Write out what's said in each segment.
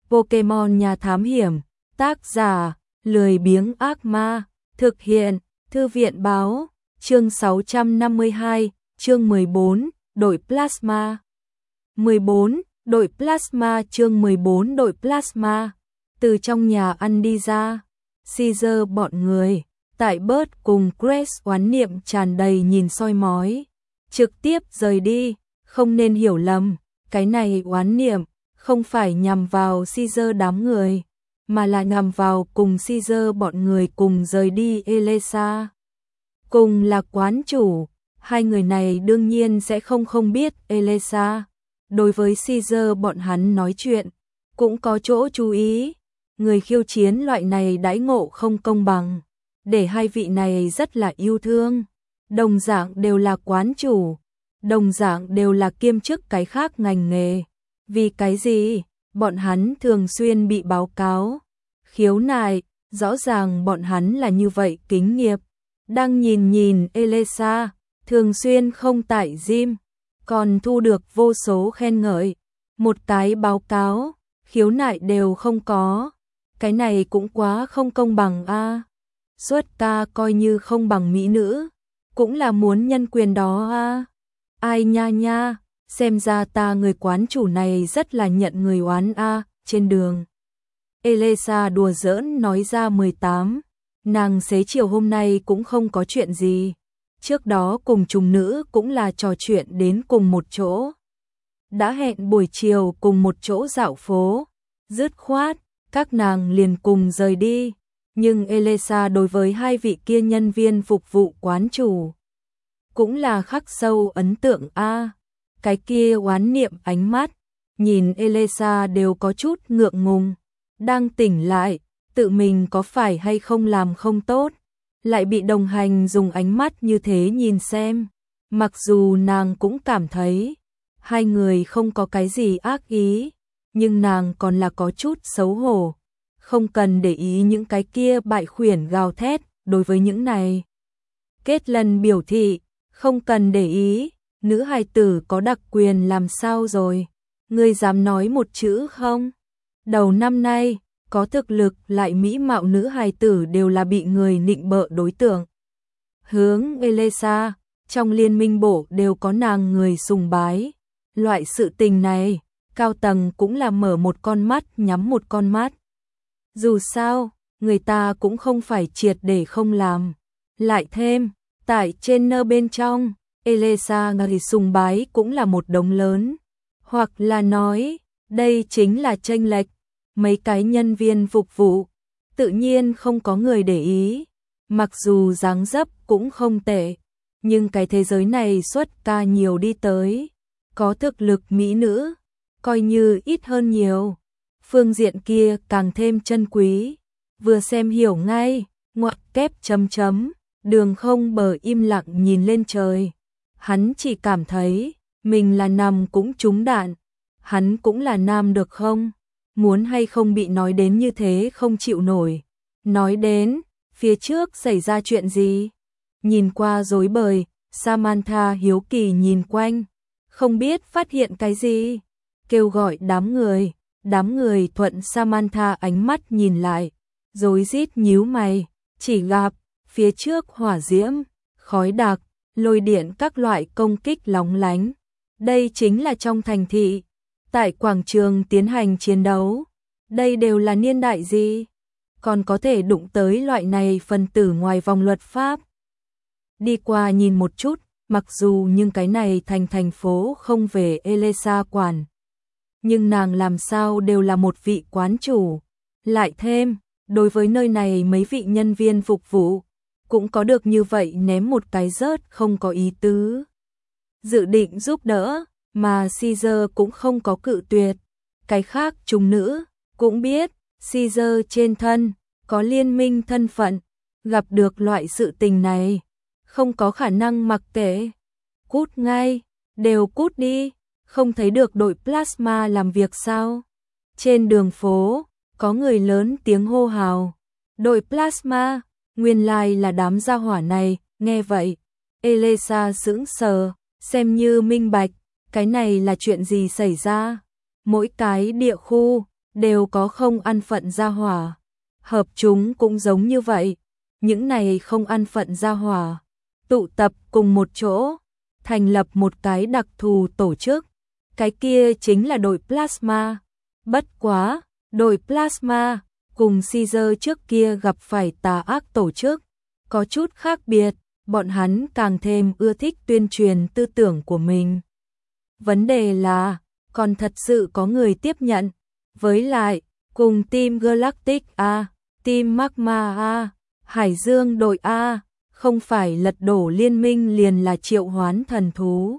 Pokemon nhà thám hiểm, tác giả, lười biếng ác ma, thực hiện, thư viện báo, chương 652, chương 14, đội Plasma. 14, đội Plasma chương 14 đội Plasma. Từ trong nhà ăn đi ra, Caesar bọn người, tại Bert cùng Grace oán niệm tràn đầy nhìn soi mói. Trực tiếp rời đi, không nên hiểu lầm, cái này oán niệm không phải nhằm vào Caesar đám người, mà là nhằm vào cùng Caesar bọn người cùng rời đi Elesa. Cùng là quán chủ, hai người này đương nhiên sẽ không biết Elesa. Đối với Caesar bọn hắn nói chuyện, cũng có chỗ chú ý. Người khiêu chiến loại này đãi ngộ không công bằng, để hai vị này rất là yêu thương. Đồng dạng đều là quán chủ, đồng dạng đều là kiêm chức cái khác ngành nghề. Vì cái gì? Bọn hắn thường xuyên bị báo cáo khiếu nại, rõ ràng bọn hắn là như vậy kính nghiệp. Đang nhìn Elesa, thường xuyên không tại gym, còn thu được vô số khen ngợi. Một cái báo cáo, khiếu nại đều không có. Cái này cũng quá không công bằng a. Xuất ca coi như không bằng mỹ nữ, cũng là muốn nhân quyền đó a. Ai nha, xem ra ta người quán chủ này rất là nhận người oán a. Trên đường, Elesa đùa giỡn nói ra 18, nàng xế chiều hôm nay cũng không có chuyện gì. Trước đó cùng trùng nữ cũng là trò chuyện đến cùng một chỗ. Đã hẹn buổi chiều cùng một chỗ dạo phố, dứt khoát, các nàng liền cùng rời đi. Nhưng Elesa đối với hai vị kia nhân viên phục vụ quán chủ cũng là khắc sâu ấn tượng a. Cái kia oán niệm ánh mắt, nhìn Elesa đều có chút ngượng ngùng. Đang tỉnh lại, tự mình có phải hay không làm không tốt, lại bị đồng hành dùng ánh mắt như thế nhìn xem. Mặc dù nàng cũng cảm thấy hai người không có cái gì ác ý, nhưng nàng còn là có chút xấu hổ. Không cần để ý những cái kia bại khuyển gào thét, đối với những này kết lần biểu thị, không cần để ý. Nữ hài tử có đặc quyền làm sao rồi? Ngươi dám nói một chữ không? Đầu năm nay, có thực lực lại mỹ mạo nữ hài tử đều là bị người nịnh bợ đối tượng. Hướng Elesa, trong liên minh bộ đều có nàng người sùng bái. Loại sự tình này, cao tầng cũng là mở một con mắt nhắm một con mắt. Dù sao, người ta cũng không phải triệt để không làm. Lại thêm, tại trên nơ bên trong, Elesa người sùng bái cũng là một đống lớn. Hoặc là nói, đây chính là chênh lệch. Mấy cái nhân viên phục vụ, tự nhiên không có người để ý. Mặc dù dáng dấp cũng không tệ, nhưng cái thế giới này xuất ca nhiều đi tới. Có thực lực mỹ nữ, coi như ít hơn nhiều. Phương diện kia càng thêm chân quý. Vừa xem hiểu ngay, ngoặc kép chấm chấm, Đường Không bờ im lặng nhìn lên trời. Hắn chỉ cảm thấy, mình là nằm cũng trúng đạn. Hắn cũng là nam được không? Muốn hay không bị nói đến như thế không chịu nổi. Nói đến, phía trước xảy ra chuyện gì? Nhìn qua rối bời, Samantha hiếu kỳ nhìn quanh. Không biết phát hiện cái gì? Kêu gọi đám người thuận Samantha ánh mắt nhìn lại. Rối rít nhíu mày, chỉ gặp phía trước hỏa diễm, khói đặc, lôi điện các loại công kích lóng lánh. Đây chính là trong thành thị. Tại quảng trường tiến hành chiến đấu, đây đều là niên đại gì? Còn có thể đụng tới loại này phân tử ngoài vòng luật pháp. Đi qua nhìn một chút, mặc dù nhưng cái này thành phố không về Elesa quản. Nhưng nàng làm sao đều là một vị quán chủ. Lại thêm, đối với nơi này mấy vị nhân viên phục vụ, cũng có được như vậy ném một cái rớt không có ý tứ. Dự định giúp đỡ. Mà Caesar cũng không có cự tuyệt. Cái khác trùng nữ cũng biết Caesar trên thân có liên minh thân phận, gặp được loại sự tình này, không có khả năng mặc kệ. Cút ngay, đều cút đi, không thấy được đội Plasma làm việc sao? Trên đường phố, có người lớn tiếng hô hào. Đội Plasma, nguyên lai là đám gia hỏa này, nghe vậy. Elesa sững sờ, xem như minh bạch. Cái này là chuyện gì xảy ra? Mỗi cái địa khu đều có không an phận gia hỏa. Hợp chúng cũng giống như vậy, những này không an phận gia hỏa, tụ tập cùng một chỗ, thành lập một cái đặc thù tổ chức, cái kia chính là đội Plasma. Bất quá, đội Plasma cùng Caesar trước kia gặp phải tà ác tổ chức, có chút khác biệt, bọn hắn càng thêm ưa thích tuyên truyền tư tưởng của mình. Vấn đề là, còn thật sự có người tiếp nhận, với lại, cùng Team Galactic A, Team Magma A, Hải Dương đội A, không phải lật đổ liên minh liền là triệu hoán thần thú.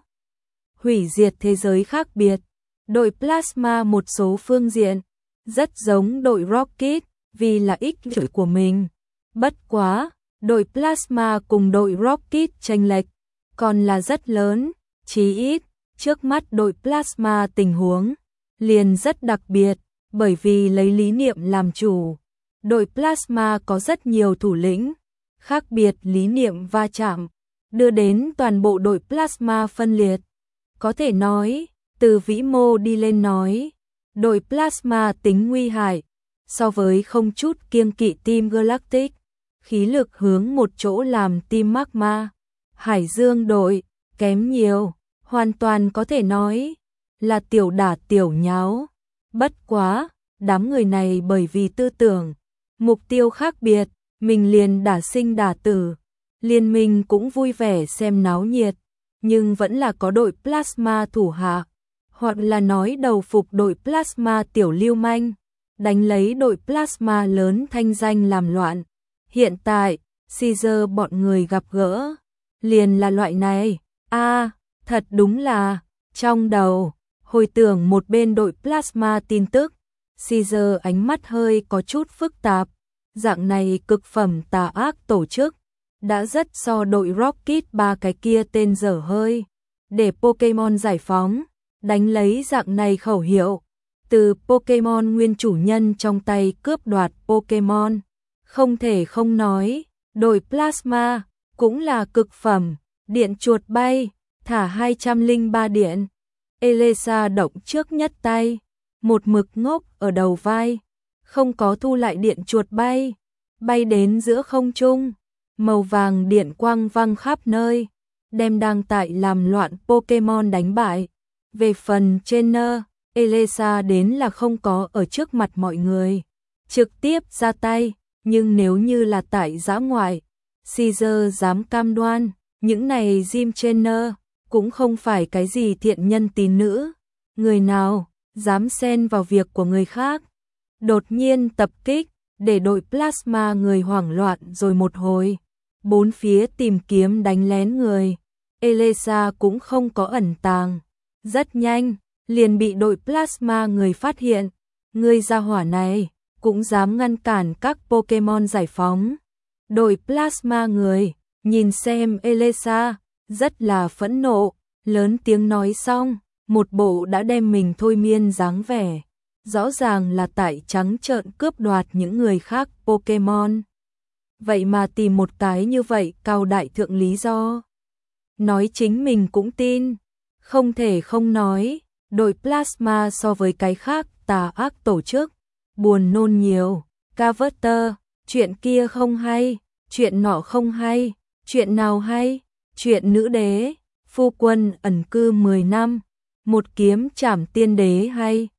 Hủy diệt thế giới khác biệt, đội Plasma một số phương diện, rất giống đội Rocket, vì là ích lợi của mình. Bất quá, đội Plasma cùng đội Rocket chênh lệch, còn là rất lớn, chí ít, trước mắt đội Plasma tình huống, liền rất đặc biệt, bởi vì lấy lý niệm làm chủ. Đội Plasma có rất nhiều thủ lĩnh, khác biệt lý niệm va chạm, đưa đến toàn bộ đội Plasma phân liệt. Có thể nói, từ vĩ mô đi lên nói, đội Plasma tính nguy hại, so với không chút kiêng kỵ Team Galactic, khí lực hướng một chỗ làm Team Magma, Hải Dương đội, kém nhiều, hoàn toàn có thể nói là tiểu đả tiểu nháo. Bất quá, đám người này bởi vì tư tưởng, mục tiêu khác biệt, mình liền đả sinh đả tử, liên minh cũng vui vẻ xem náo nhiệt, nhưng vẫn là có đội Plasma thủ hạ, hoặc là nói đầu phục đội Plasma tiểu lưu manh, đánh lấy đội Plasma lớn thanh danh làm loạn. Hiện tại, Caesar bọn người gặp gỡ, liền là loại này. Thật đúng là, trong đầu, hồi tưởng một bên đội Plasma tin tức, Caesar ánh mắt hơi có chút phức tạp, dạng này cực phẩm tà ác tổ chức, đã rất so đội Rocket ba cái kia tên dở hơi, để Pokemon giải phóng, đánh lấy dạng này khẩu hiệu, từ Pokemon nguyên chủ nhân trong tay cướp đoạt Pokemon, không thể không nói, đội Plasma cũng là cực phẩm, điện chuột bay, thả 203 điện. Elesa động trước nhất tay, một mực ngốc ở đầu vai, không có thu lại điện chuột bay, bay đến giữa không trung, màu vàng điện quang văng khắp nơi, đem đang tại làm loạn Pokemon đánh bại. Về phần trainer, Elesa đến là không có ở trước mặt mọi người, trực tiếp ra tay, nhưng nếu như là tại dã ngoại, Caesar dám cam đoan, những này gym trainer cũng không phải cái gì thiện nhân tín nữ, người nào dám xen vào việc của người khác, đột nhiên tập kích, để đội Plasma người hoảng loạn rồi một hồi, bốn phía tìm kiếm đánh lén người. Elesa cũng không có ẩn tàng, rất nhanh, liền bị đội Plasma người phát hiện, người gia hỏa này cũng dám ngăn cản các Pokemon giải phóng. Đội Plasma người, nhìn xem Elesa, rất là phẫn nộ, lớn tiếng nói xong, một bộ đã đem mình thôi miên dáng vẻ, rõ ràng là tại trắng trợn cướp đoạt những người khác Pokemon. Vậy mà tìm một cái như vậy cao đại thượng lý do. Nói chính mình cũng tin, không thể không nói, đội Plasma so với cái khác tà ác tổ chức, buồn nôn nhiều. Carver, chuyện kia không hay, chuyện nọ không hay, chuyện nào hay, chuyện nữ đế, phu quân ẩn cư 10 năm, một kiếm trảm tiên đế hay,